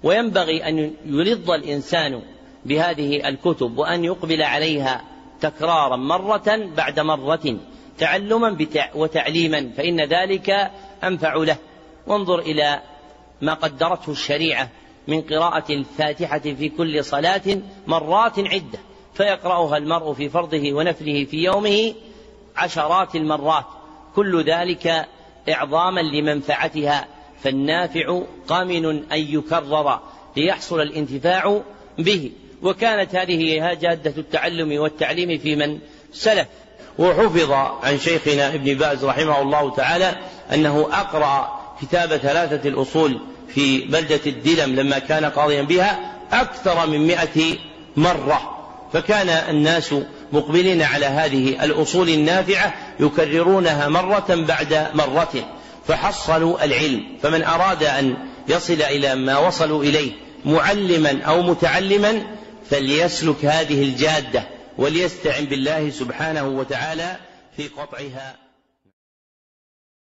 وينبغي أن يلظ الإنسان بهذه الكتب وأن يقبل عليها تكرارا مرة بعد مرة، تعلما وتعليما، فإن ذلك أنفع له. وانظر إلى ما قدرته الشريعة من قراءة الفاتحة في كل صلاة مرات عدة، فيقرأها المرء في فرضه ونفله في يومه عشرات المرات، كل ذلك إعظاما لمنفعتها، فالنافع قامن أن يكرر ليحصل الانتفاع به. وكانت هذه هي جادة التعلم والتعليم في من سلف. وحفظ عن شيخنا ابن باز رحمه الله تعالى أنه أقرأ كتاب 3 الأصول في بلدة الدلم لما كان قاضيا بها أكثر من 100 مرة، فكان الناس مقبلين على هذه الأصول النافعة يكررونها مرة بعد مرة فحصلوا العلم. فمن أراد أن يصل إلى ما وصلوا إليه معلما أو متعلما فليسلك هذه الجادة وليستعن بالله سبحانه وتعالى في قطعها.